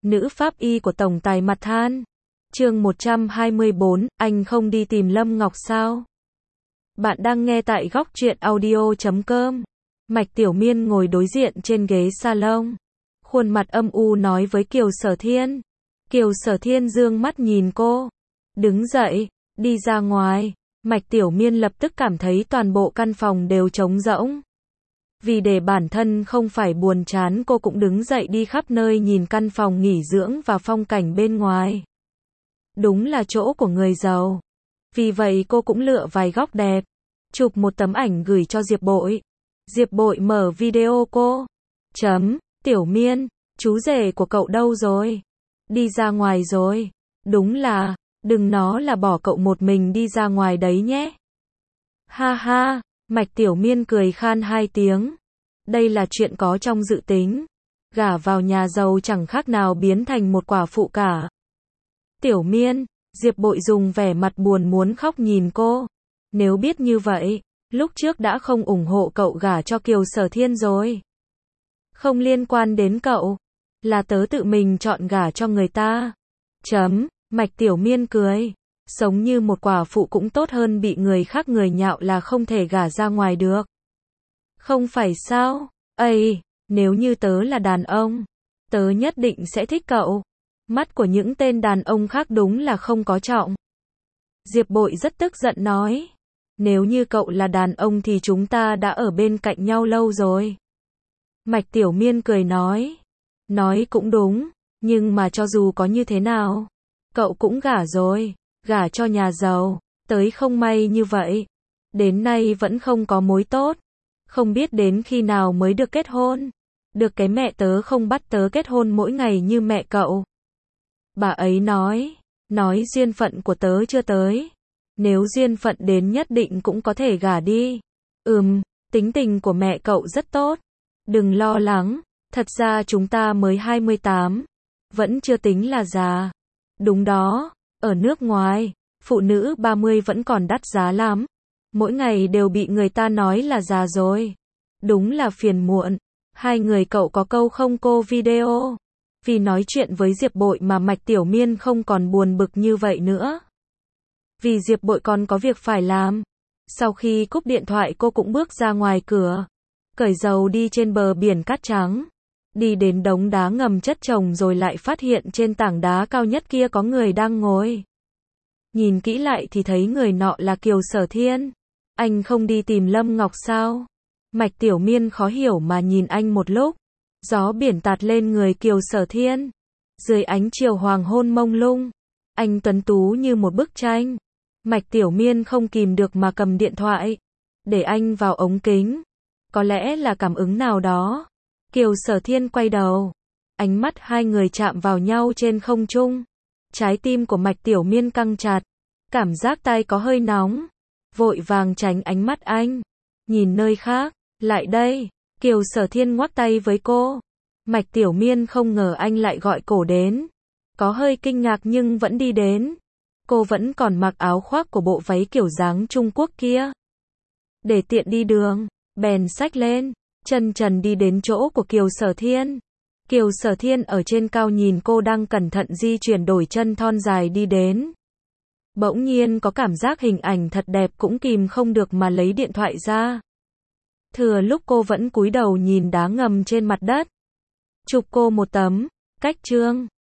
Nữ pháp y của tổng tài mặt than. Chương 124, anh không đi tìm Lâm Ngọc sao? Bạn đang nghe tại góc truyện audio.com. Mạch Tiểu Miên ngồi đối diện trên ghế salon, khuôn mặt âm u nói với Kiều Sở Thiên. Kiều Sở Thiên dương mắt nhìn cô, đứng dậy, đi ra ngoài. Mạch Tiểu Miên lập tức cảm thấy toàn bộ căn phòng đều trống rỗng. Vì để bản thân không phải buồn chán, cô cũng đứng dậy đi khắp nơi nhìn căn phòng nghỉ dưỡng và phong cảnh bên ngoài. Đúng là chỗ của người giàu. Vì vậy cô cũng lựa vài góc đẹp, chụp một tấm ảnh gửi cho Diệp Bội. Diệp Bội mở video cô. Tiểu Miên, chú rể của cậu đâu rồi? Đi ra ngoài rồi. Đúng là, đừng nó là bỏ cậu một mình đi ra ngoài đấy nhé. Ha ha, Mạch Tiểu Miên cười khan hai tiếng. Đây là chuyện có trong dự tính. Gả vào nhà giàu chẳng khác nào biến thành một quả phụ cả. Tiểu Miên, Diệp Bội dùng vẻ mặt buồn muốn khóc nhìn cô. Nếu biết như vậy, lúc trước đã không ủng hộ cậu gả cho Kiều Sở Thiên rồi. Không liên quan đến cậu, là tớ tự mình chọn gả cho người ta. Mạch Tiểu Miên cười. Sống như một quả phụ cũng tốt hơn bị người khác người nhạo là không thể gả ra ngoài được. Không phải sao? Ây, nếu như tớ là đàn ông, tớ nhất định sẽ thích cậu. Mắt của những tên đàn ông khác đúng là không có trọng. Diệp Bội rất tức giận nói. Nếu như cậu là đàn ông thì chúng ta đã ở bên cạnh nhau lâu rồi. Mạch Tiểu Miên cười nói. Nói cũng đúng, nhưng mà cho dù có như thế nào, cậu cũng gả rồi, gả cho nhà giàu, tới không may như vậy. Đến nay vẫn không có mối tốt, không biết đến khi nào mới được kết hôn. Được cái mẹ tớ không bắt tớ kết hôn mỗi ngày như mẹ cậu. Bà ấy nói duyên phận của tớ chưa tới. Nếu duyên phận đến nhất định cũng có thể gả đi. Tính tình của mẹ cậu rất tốt. Đừng lo lắng, thật ra chúng ta mới 28, vẫn chưa tính là già. Đúng đó, ở nước ngoài, phụ nữ 30 vẫn còn đắt giá lắm. Mỗi ngày đều bị người ta nói là già rồi. Đúng là phiền muộn. Hai người cậu có câu không cô video? Vì nói chuyện với Diệp Bội mà Mạch Tiểu Miên không còn buồn bực như vậy nữa. Vì Diệp Bội còn có việc phải làm. Sau khi cúp điện thoại cô cũng bước ra ngoài cửa, cởi giày đi trên bờ biển cát trắng. Đi đến đống đá ngầm chất chồng rồi lại phát hiện trên tảng đá cao nhất kia có người đang ngồi. Nhìn kỹ lại thì thấy người nọ là Kiều Sở Thiên. Anh không đi tìm Lâm Ngọc sao? Mạch Tiểu Miên khó hiểu mà nhìn anh một lúc. Gió biển tạt lên người Kiều Sở Thiên. Dưới ánh chiều hoàng hôn mông lung, anh tuấn tú như một bức tranh. Mạch Tiểu Miên không kìm được mà cầm điện thoại, để anh vào ống kính. Có lẽ là cảm ứng nào đó. Kiều Sở Thiên quay đầu. Ánh mắt hai người chạm vào nhau trên không trung. Trái tim của Mạch Tiểu Miên căng chặt. Cảm giác tay có hơi nóng. Vội vàng tránh ánh mắt anh. Nhìn nơi khác. Lại đây. Kiều Sở Thiên ngoắc tay với cô. Mạch Tiểu Miên không ngờ anh lại gọi cổ đến. Có hơi kinh ngạc nhưng vẫn đi đến. Cô vẫn còn mặc áo khoác của bộ váy kiểu dáng Trung Quốc kia. Để tiện đi đường, bèn xách lên, chân trần đi đến chỗ của Kiều Sở Thiên. Kiều Sở Thiên ở trên cao nhìn cô đang cẩn thận di chuyển đổi chân thon dài đi đến. Bỗng nhiên có cảm giác hình ảnh thật đẹp cũng kìm không được mà lấy điện thoại ra. Thừa lúc cô vẫn cúi đầu nhìn đá ngầm trên mặt đất. Chụp cô một tấm, cách trương.